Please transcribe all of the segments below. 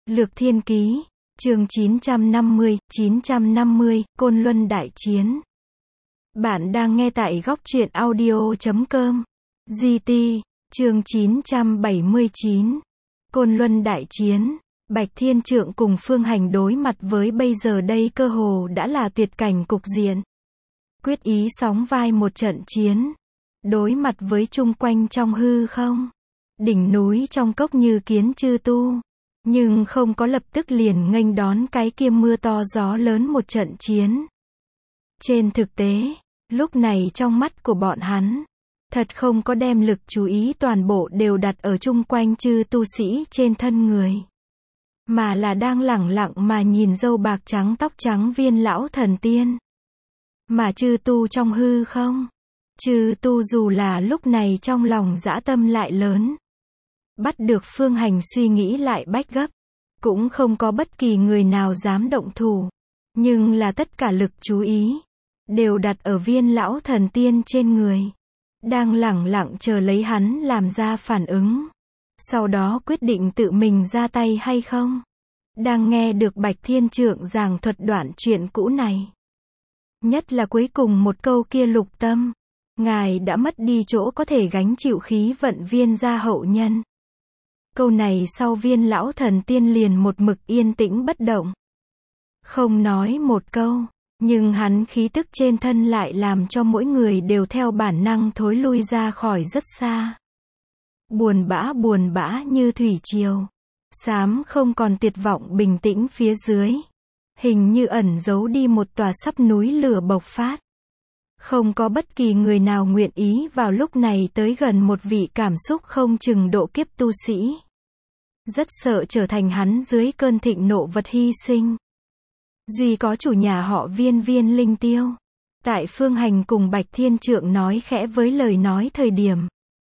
Lược Thiên Ký, chương 950, Côn Luân Đại Chiến. Bạn đang nghe tại góc truyện audio.com. GT, chương 979. Côn Luân Đại Chiến. Bạch Thiên Trượng cùng Phương Hành đối mặt với bây giờ đây cơ hồ đã là tuyệt cảnh cục diện. Quyết ý sóng vai một trận chiến. Đối mặt với chung quanh trong hư không. Đỉnh núi trong cốc như kiến chư tu. Nhưng không có lập tức liền nghênh đón cái kia mưa to gió lớn một trận chiến. Trên thực tế, lúc này trong mắt của bọn hắn, thật không có đem lực chú ý toàn bộ đều đặt ở chung quanh chư tu sĩ trên thân người. Mà là đang lẳng lặng mà nhìn râu bạc trắng tóc trắng Viên lão thần tiên. Mà chư tu trong hư không, chư tu dù là lúc này trong lòng dã tâm lại lớn. Bắt được Phương Hành suy nghĩ lại bách gấp. Cũng không có bất kỳ người nào dám động thủ. Nhưng là tất cả lực chú ý đều đặt ở Viên lão thần tiên trên người. Đang lẳng lặng chờ lấy hắn làm ra phản ứng. Sau đó quyết định tự mình ra tay hay không. Đang nghe được Bạch Thiên Trượng giảng thuật đoạn chuyện cũ này. Nhất là cuối cùng một câu kia Lục Tâm. Ngài đã mất đi chỗ có thể gánh chịu khí vận Viên gia hậu nhân. Câu này sau Viên lão thần tiên liền một mực yên tĩnh bất động. Không nói một câu, nhưng hắn khí tức trên thân lại làm cho mỗi người đều theo bản năng thối lui ra khỏi rất xa. Buồn bã như thủy triều. Xám không còn tuyệt vọng bình tĩnh phía dưới. Hình như ẩn giấu đi một tòa sắp núi lửa bộc phát. Không có bất kỳ người nào nguyện ý vào lúc này tới gần một vị cảm xúc không chừng độ kiếp tu sĩ. Rất sợ trở thành hắn dưới cơn thịnh nộ vật hy sinh. Duy có chủ nhà họ Viên Linh Tiêu. Tại Phương Hành cùng Bạch Thiên Trượng nói khẽ với lời nói thời điểm.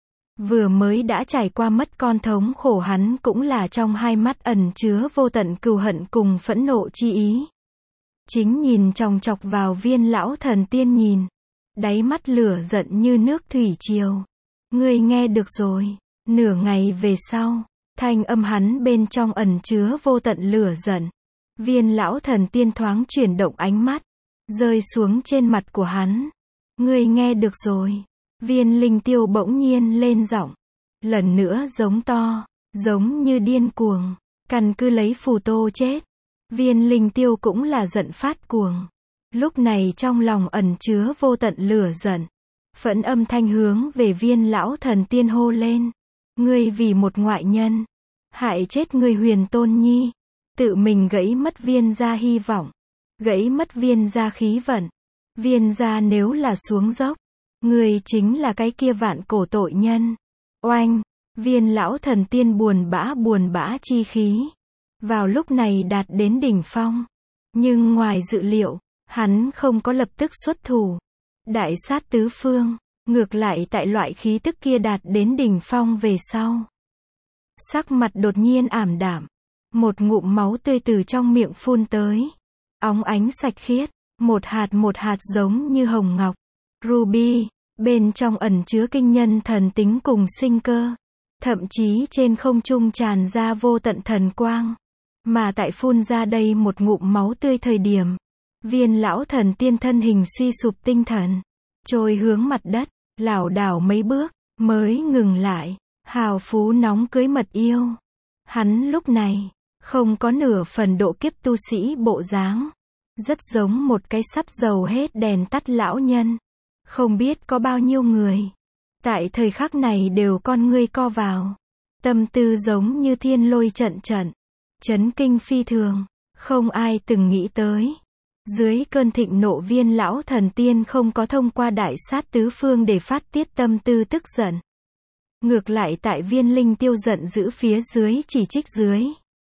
Vừa mới đã trải qua mất con thống khổ hắn cũng là trong hai mắt ẩn chứa vô tận cừu hận cùng phẫn nộ chi ý. Chính nhìn chòng chọc vào Viên lão thần tiên nhìn. Đáy mắt lửa giận như nước thủy triều. Ngươi nghe được rồi. Nửa ngày về sau, thanh âm hắn bên trong ẩn chứa vô tận lửa giận. Viên lão thần tiên thoáng chuyển động ánh mắt, rơi xuống trên mặt của hắn. Ngươi nghe được rồi. Viên Linh Tiêu bỗng nhiên lên giọng, lần nữa giống to, giống như điên cuồng, căn cứ lấy phù tô chết. Viên Linh Tiêu cũng là giận phát cuồng. Lúc này trong lòng ẩn chứa vô tận lửa giận. Phẫn âm thanh hướng về Viên lão thần tiên hô lên. Ngươi vì một ngoại nhân, hại chết người Huyền Tôn Nhi. Tự mình gãy mất Viên gia hy vọng. Gãy mất Viên gia khí vận. Viên gia nếu là xuống dốc, ngươi chính là cái kia vạn cổ tội nhân. Oanh! Viên lão thần tiên buồn bã chi khí. Vào lúc này đạt đến đỉnh phong. Nhưng ngoài dự liệu, hắn không có lập tức xuất thủ. Đại sát tứ phương. Ngược lại tại loại khí tức kia đạt đến đỉnh phong về sau. Sắc mặt đột nhiên ảm đạm. Một ngụm máu tươi từ trong miệng phun tới. Óng ánh sạch khiết. Một hạt giống như hồng ngọc. Ruby. Bên trong ẩn chứa kinh nhân thần tính cùng sinh cơ. Thậm chí trên không trung tràn ra vô tận thần quang. Mà tại phun ra đây một ngụm máu tươi thời điểm. Viên lão thần tiên thân hình suy sụp tinh thần. Trôi hướng mặt đất. Lảo đảo mấy bước. Mới ngừng lại. Hào phú nóng cưới mật yêu. Hắn lúc này không có nửa phần độ kiếp tu sĩ bộ dáng. Rất giống một cái sắp dầu hết đèn tắt lão nhân. Không biết có bao nhiêu người. Tại thời khắc này đều con ngươi co vào. Tâm tư giống như thiên lôi trận. Chấn kinh phi thường. Không ai từng nghĩ tới. Dưới cơn thịnh nộ Viên lão thần tiên không có thông qua đại sát tứ phương để phát tiết tâm tư tức giận. Ngược lại tại Viên Linh Tiêu giận dữ phía dưới chỉ trích dưới.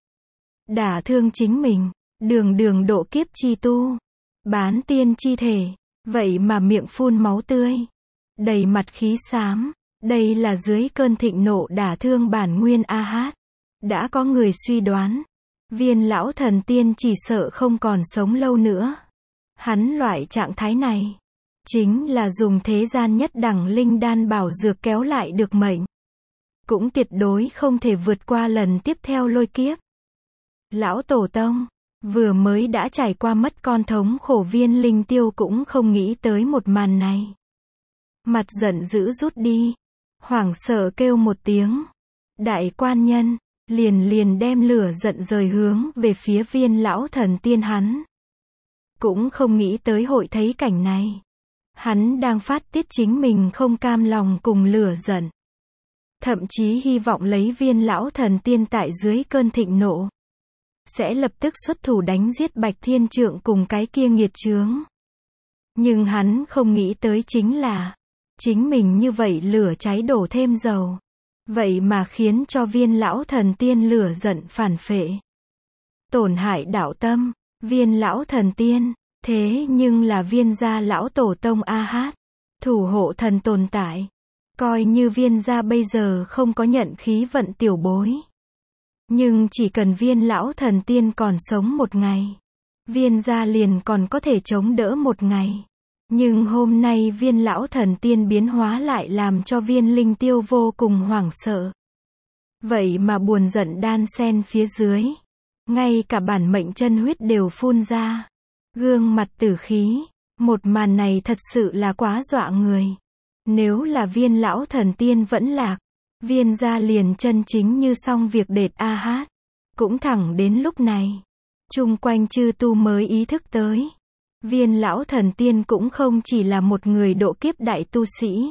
Đả thương chính mình. Đường độ kiếp chi tu. Bán tiên chi thể. Vậy mà miệng phun máu tươi. Đầy mặt khí xám. Đây là dưới cơn thịnh nộ đả thương bản nguyên A-hát. Đã có người suy đoán. Viên lão thần tiên chỉ sợ không còn sống lâu nữa. Hắn loại trạng thái này. Chính là dùng thế gian nhất đẳng linh đan bảo dược kéo lại được mệnh. Cũng tuyệt đối không thể vượt qua lần tiếp theo lôi kiếp. Lão tổ tông, vừa mới đã trải qua mất con thống khổ, Viên Linh Tiêu cũng không nghĩ tới một màn này. Mặt giận dữ rút đi, hoảng sợ kêu một tiếng. Đại quan nhân, liền đem lửa giận rời hướng về phía Viên lão thần tiên hắn. Cũng không nghĩ tới hội thấy cảnh này. Hắn đang phát tiết chính mình không cam lòng cùng lửa giận. Thậm chí hy vọng lấy Viên lão thần tiên tại dưới cơn thịnh nộ, sẽ lập tức xuất thủ đánh giết Bạch Thiên Trượng cùng cái kia nghiệt chướng. Nhưng hắn không nghĩ tới chính là, chính mình như vậy lửa cháy đổ thêm dầu. Vậy mà khiến cho Viên lão thần tiên lửa giận phản phệ. Tổn hại đạo tâm, Viên lão thần tiên, thế nhưng là Viên gia lão tổ tông A-hát, thủ hộ thần tồn tại. Coi như Viên gia bây giờ không có nhận khí vận tiểu bối. Nhưng chỉ cần Viên lão thần tiên còn sống một ngày, Viên gia liền còn có thể chống đỡ một ngày. Nhưng hôm nay Viên lão thần tiên biến hóa lại làm cho Viên Linh Tiêu vô cùng hoảng sợ. Vậy mà buồn giận đan xen phía dưới. Ngay cả bản mệnh chân huyết đều phun ra. Gương mặt tử khí. Một màn này thật sự là quá dọa người. Nếu là Viên lão thần tiên vẫn lạc, Viên gia liền chân chính như xong việc đệt A-hát. Cũng thẳng đến lúc này, chung quanh chư tu mới ý thức tới. Viên lão thần tiên cũng không chỉ là một người độ kiếp đại tu sĩ,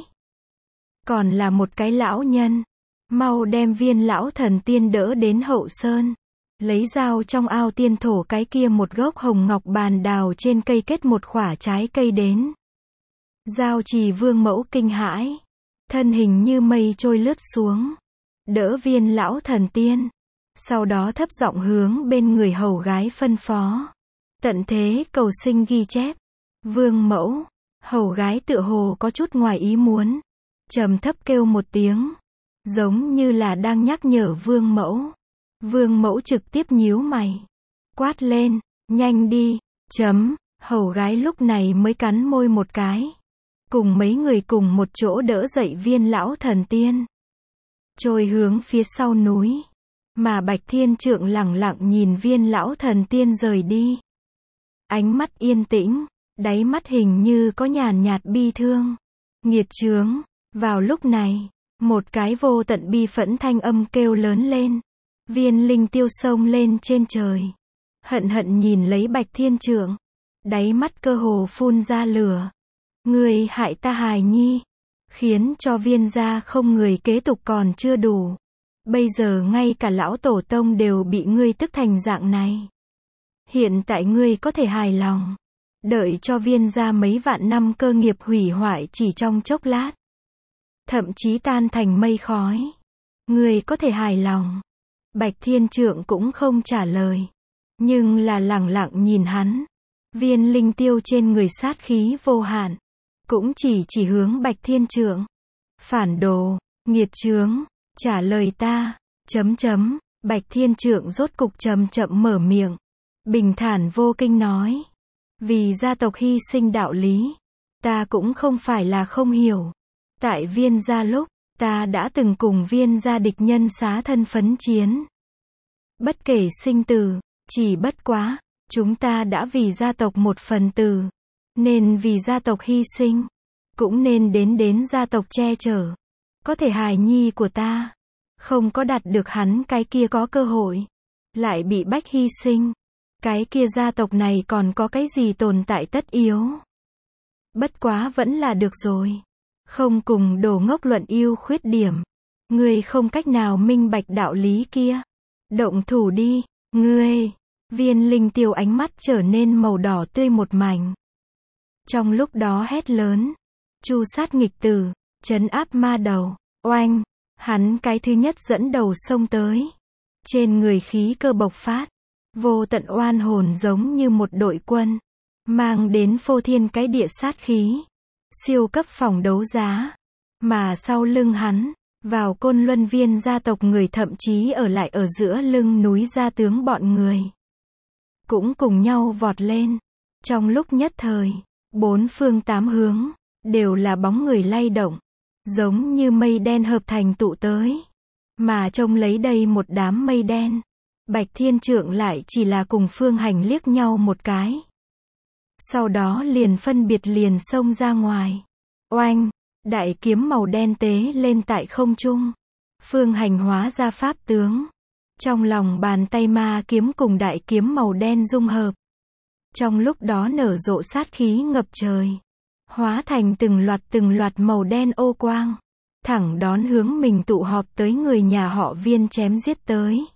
còn là một cái lão nhân. Mau đem Viên lão thần tiên đỡ đến hậu sơn, lấy dao trong ao tiên thổ cái kia một gốc hồng ngọc bàn đào trên cây kết một quả trái cây đến. Giao Trì vương mẫu kinh hãi, thân hình như mây trôi lướt xuống, đỡ Viên lão thần tiên, sau đó thấp giọng hướng bên người hầu gái phân phó. Tận thế cầu sinh ghi chép. Vương mẫu, hầu gái tựa hồ có chút ngoài ý muốn, trầm thấp kêu một tiếng, giống như là đang nhắc nhở vương mẫu. Vương mẫu trực tiếp nhíu mày, quát lên, nhanh đi, hầu gái lúc này mới cắn môi một cái, cùng mấy người cùng một chỗ đỡ dậy Viên lão thần tiên, trôi hướng phía sau núi, mà Bạch Thiên Trượng lẳng lặng nhìn Viên lão thần tiên rời đi. Ánh mắt yên tĩnh, đáy mắt hình như có nhàn nhạt bi thương. Nghiệt chướng. Vào lúc này, một cái vô tận bi phẫn thanh âm kêu lớn lên. Viên Linh Tiêu xông lên trên trời, hận hận nhìn lấy Bạch Thiên Trượng, đáy mắt cơ hồ phun ra lửa. Ngươi hại ta hài nhi, khiến cho Viên gia không người kế tục còn chưa đủ. Bây giờ ngay cả lão tổ tông đều bị ngươi tức thành dạng này. Hiện tại ngươi có thể hài lòng, đợi cho Viên gia mấy vạn năm cơ nghiệp hủy hoại chỉ trong chốc lát, thậm chí tan thành mây khói. Ngươi có thể hài lòng. Bạch Thiên Trượng cũng không trả lời, nhưng là lẳng lặng nhìn hắn. Viên Linh Tiêu trên người sát khí vô hạn, cũng chỉ hướng Bạch Thiên Trượng. Phản đồ, nghiệt chướng, trả lời ta, Bạch Thiên Trượng rốt cục chậm mở miệng, bình thản vô kinh nói. Vì gia tộc hy sinh đạo lý, ta cũng không phải là không hiểu. Tại Viên gia lúc, ta đã từng cùng Viên gia địch nhân xá thân phấn chiến. Bất kể sinh tử, chỉ bất quá, chúng ta đã vì gia tộc một phần tử, nên vì gia tộc hy sinh, cũng nên đến gia tộc che chở. Có thể hài nhi của ta, không có đạt được hắn cái kia có cơ hội, lại bị bách hy sinh. Cái kia gia tộc này còn có cái gì tồn tại tất yếu. Bất quá vẫn là được rồi. Không cùng đồ ngốc luận ưu khuyết điểm. Ngươi không cách nào minh bạch đạo lý kia. Động thủ đi, ngươi. Viên Linh Tiêu ánh mắt trở nên màu đỏ tươi một mảnh. Trong lúc đó hét lớn. Chu sát nghịch tử, trấn áp ma đầu. Oanh, hắn cái thứ nhất dẫn đầu xông tới. Trên người khí cơ bộc phát. Vô tận oan hồn giống như một đội quân, mang đến phô thiên cái địa sát khí, siêu cấp phòng đấu giá. Mà sau lưng hắn, vào Côn Luân Viên gia tộc người thậm chí ở lại ở giữa lưng núi gia tướng bọn người, cũng cùng nhau vọt lên. Trong lúc nhất thời, bốn phương tám hướng, đều là bóng người lay động, giống như mây đen hợp thành tụ tới. Mà trông lấy đây một đám mây đen, Bạch Thiên Trượng lại chỉ là cùng Phương Hành liếc nhau một cái. Sau đó liền phân biệt liền xông ra ngoài. Oanh, đại kiếm màu đen tế lên tại không trung. Phương Hành hóa ra pháp tướng. Trong lòng bàn tay ma kiếm cùng đại kiếm màu đen dung hợp. Trong lúc đó nở rộ sát khí ngập trời. Hóa thành từng loạt màu đen ô quang. Thẳng đón hướng mình tụ họp tới người nhà họ Viên chém giết tới.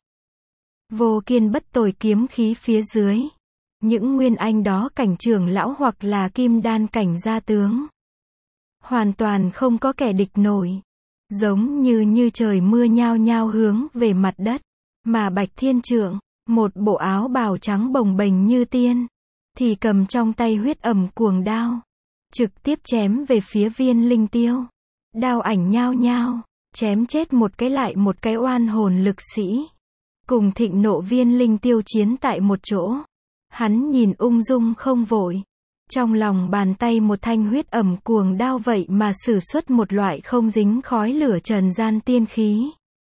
Vô kiên bất tồi kiếm khí phía dưới. Những nguyên anh đó cảnh trưởng lão hoặc là kim đan cảnh gia tướng. Hoàn toàn không có kẻ địch nổi. Giống như trời mưa nhao nhao hướng về mặt đất. Mà Bạch Thiên Trượng, một bộ áo bào trắng bồng bềnh như tiên, thì cầm trong tay huyết ầm cuồng đao. Trực tiếp chém về phía Viên Linh Tiêu. Đao ảnh nhao nhao, chém chết một cái lại một cái oan hồn lực sĩ. Cùng thịnh nộ Viên Linh Tiêu chiến tại một chỗ. Hắn nhìn ung dung không vội. Trong lòng bàn tay một thanh huyết ẩm cuồng đao vậy mà sử xuất một loại không dính khói lửa trần gian tiên khí.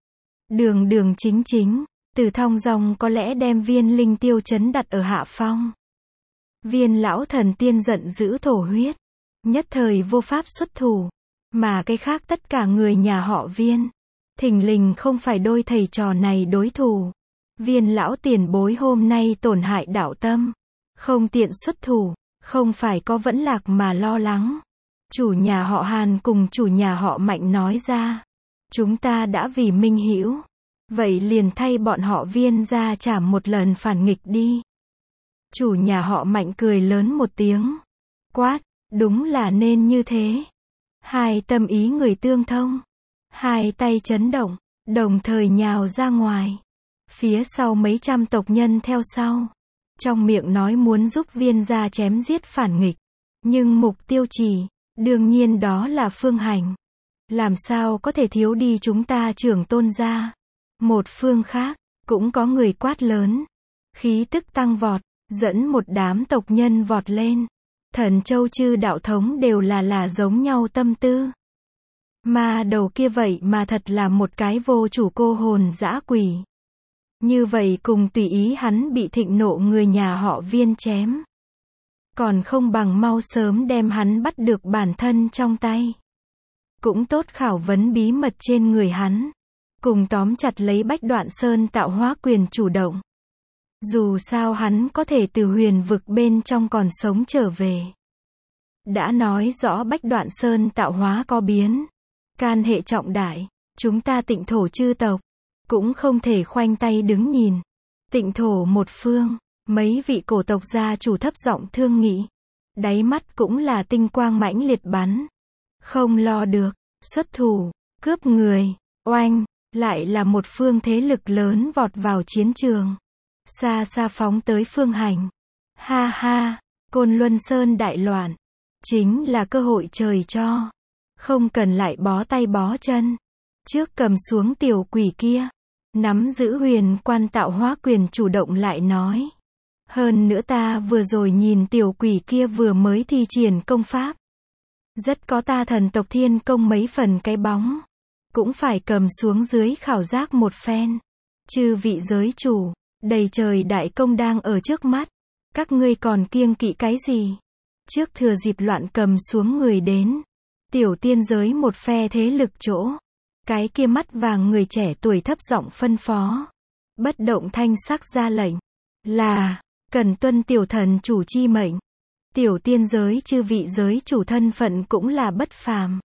Đường chính, từ thong dong có lẽ đem Viên Linh Tiêu chấn đặt ở hạ phong. Viên lão thần tiên giận dữ thổ huyết. Nhất thời vô pháp xuất thủ. Mà cái khác tất cả người nhà họ Viên. Thình lình không phải đôi thầy trò này đối thủ. Viên lão tiền bối hôm nay tổn hại đạo tâm. Không tiện xuất thủ. Không phải có vẫn lạc mà lo lắng. Chủ nhà họ Hàn cùng chủ nhà họ Mạnh nói ra. Chúng ta đã vì minh hữu. Vậy liền thay bọn họ Viên ra trả một lần phản nghịch đi. Chủ nhà họ Mạnh cười lớn một tiếng. Quát, đúng là nên như thế. Hai tâm ý người tương thông. Hai tay chấn động, đồng thời nhào ra ngoài. Phía sau mấy trăm tộc nhân theo sau. Trong miệng nói muốn giúp Viên gia chém giết phản nghịch. Nhưng mục tiêu chỉ, đương nhiên đó là Phương Hành. Làm sao có thể thiếu đi chúng ta trưởng tôn gia. Một phương khác, cũng có người quát lớn. Khí tức tăng vọt, dẫn một đám tộc nhân vọt lên. Thần Châu chư đạo thống đều là giống nhau tâm tư. Mà đầu kia vậy mà thật là một cái vô chủ cô hồn dã quỷ. Như vậy cùng tùy ý hắn bị thịnh nộ người nhà họ Viên chém. Còn không bằng mau sớm đem hắn bắt được bản thân trong tay. Cũng tốt khảo vấn bí mật trên người hắn. Cùng tóm chặt lấy Bách Đoạn Sơn tạo hóa quyền chủ động. Dù sao hắn có thể từ huyền vực bên trong còn sống trở về. Đã nói rõ Bách Đoạn Sơn tạo hóa có biến. Can hệ trọng đại. Chúng ta Tịnh thổ chư tộc. Cũng không thể khoanh tay đứng nhìn. Tịnh thổ một phương. Mấy vị cổ tộc gia chủ thấp giọng thương nghị. Đáy mắt cũng là tinh quang mãnh liệt bắn. Không lo được. Xuất thủ. Cướp người. Oanh. Lại là một phương thế lực lớn vọt vào chiến trường. Xa xa phóng tới Phương Hành. Ha ha. Côn Luân Sơn đại loạn. Chính là cơ hội trời cho. Không cần lại bó tay bó chân. Trước cầm xuống tiểu quỷ kia. Nắm giữ huyền quan tạo hóa quyền chủ động lại nói. Hơn nữa ta vừa rồi nhìn tiểu quỷ kia vừa mới thi triển công pháp. Rất có ta thần tộc thiên công mấy phần cái bóng. Cũng phải cầm xuống dưới khảo giác một phen. Chư vị giới chủ, đầy trời đại công đang ở trước mắt. Các ngươi còn kiêng kỵ cái gì? Trước thừa dịp loạn cầm xuống người đến. Tiểu tiên giới một phe thế lực chỗ. Cái kia mắt vàng người trẻ tuổi thấp giọng phân phó. Bất động thanh sắc ra lệnh. Là, cần tuân tiểu thần chủ chi mệnh. Tiểu tiên giới chư vị giới chủ thân phận cũng là bất phàm.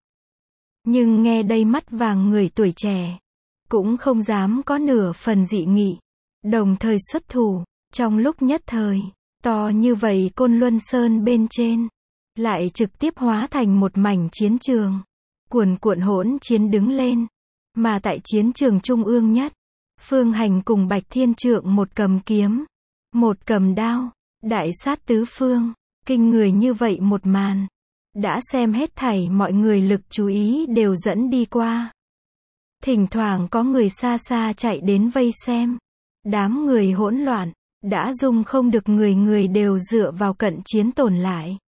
Nhưng nghe đây mắt vàng người tuổi trẻ. Cũng không dám có nửa phần dị nghị. Đồng thời xuất thủ. Trong lúc nhất thời. To như vậy Côn Luân Sơn bên trên. Lại trực tiếp hóa thành một mảnh chiến trường. Cuồn cuộn hỗn chiến đứng lên. Mà tại chiến trường trung ương nhất. Phương Hành cùng Bạch Thiên Trượng một cầm kiếm. Một cầm đao. Đại sát tứ phương. Kinh người như vậy một màn. Đã xem hết thảy mọi người lực chú ý đều dẫn đi qua. Thỉnh thoảng có người xa xa chạy đến vây xem. Đám người hỗn loạn. Đã dung không được người đều dựa vào cận chiến tồn lại.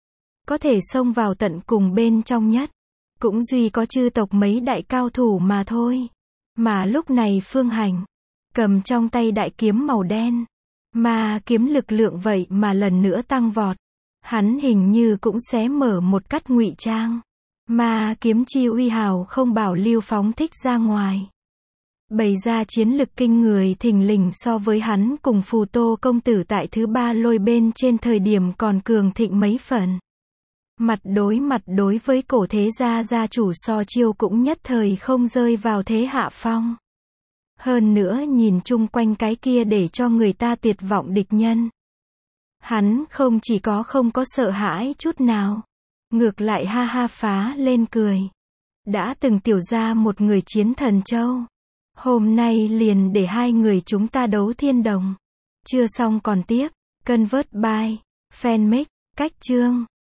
Có thể xông vào tận cùng bên trong nhất. Cũng duy có chư tộc mấy đại cao thủ mà thôi. Mà lúc này Phương Hành. cầm trong tay đại kiếm màu đen. Ma kiếm lực lượng vậy mà lần nữa tăng vọt. Hắn hình như cũng xé mở một cách ngụy trang. Ma kiếm chi uy hào không bảo lưu phóng thích ra ngoài. Bày ra chiến lực kinh người thình lình so với hắn cùng Phù Tô công tử tại thứ ba lôi bên trên thời điểm còn cường thịnh mấy phần. Mặt đối với cổ thế gia gia chủ So Chiêu cũng nhất thời không rơi vào thế hạ phong. Hơn nữa nhìn chung quanh cái kia để cho người ta tuyệt vọng địch nhân. Hắn không chỉ có không có sợ hãi chút nào. Ngược lại ha ha phá lên cười. Đã từng tiểu ra một người chiến thần châu. Hôm nay liền để hai người chúng ta đấu thiên đồng. Chưa xong còn tiếp. Convert by Fanmix. Cách chương